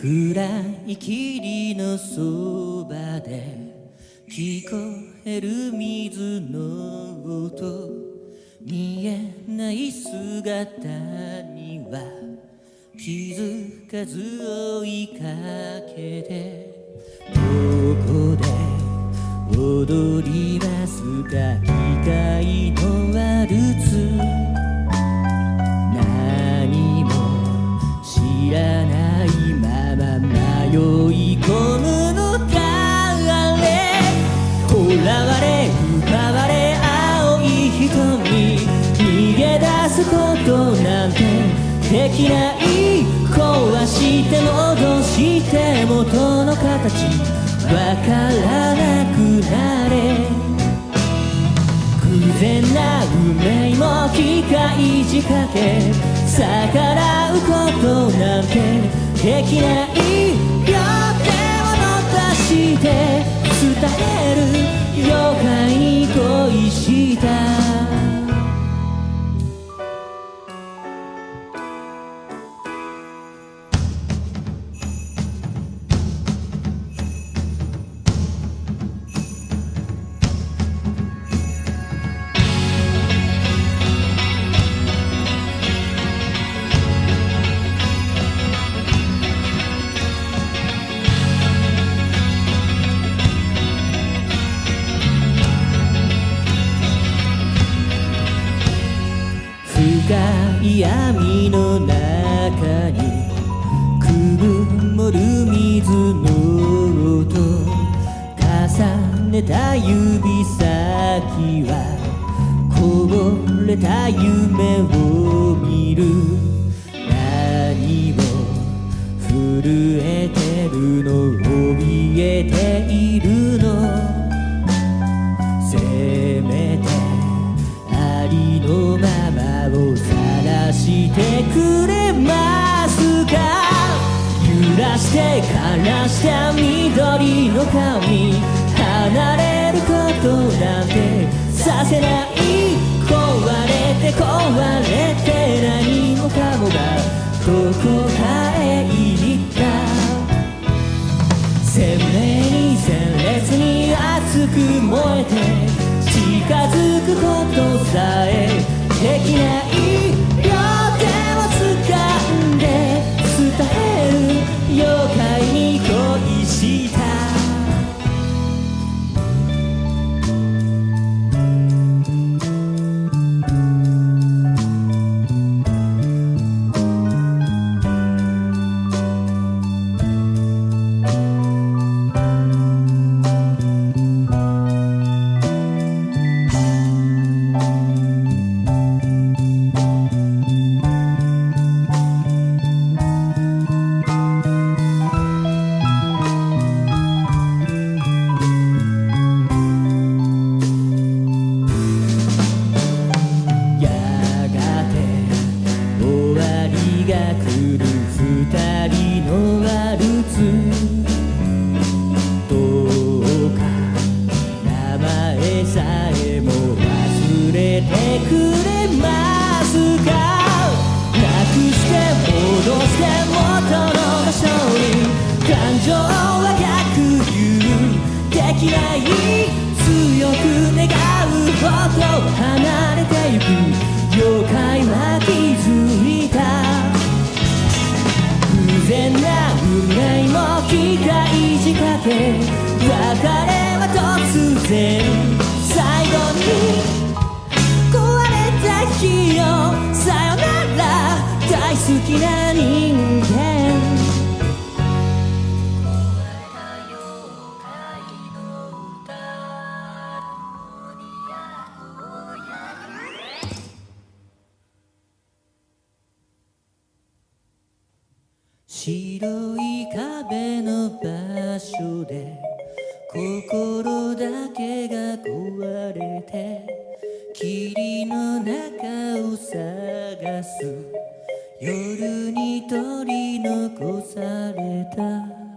暗い霧のそばで聞こえる水の音、見えない姿には気づかず追いかけて、どこで踊りますか機械のワルツ、何も知らないまま迷い込むのだれ、囚われ奪われ青い瞳、逃げ出すことなんてできない、壊して戻して元の形わからなくなれ、偶然な運命も機械仕掛け、逆らうことなんてできない、両手を伸ばして伝える妖怪に恋した。深い闇の中に曇る水の音、重ねた指先はこぼれた夢を見る、何を震えてるの、怯えているの、せめてありのままを晒してくれますか、揺らして枯らした緑の髪、離れることなんてさせない、壊れて壊れて何もかもがどこかへ行った、鮮明に鮮烈に熱く燃えて近づくことさえできない、両手を掴んで伝える妖怪に恋した。が来る二人のワルツ、どうか名前さえも忘れてくれますか、なくして戻して元の場所に、感情は逆流できない、強く願うほど離れてゆく妖怪は気づいた、偶然な運命も機械仕掛け、別れは突然最後に壊れた日よ、さよなら大好きな人間、白い壁の場所で心だけが壊れて、霧の中を探す夜に取り残された。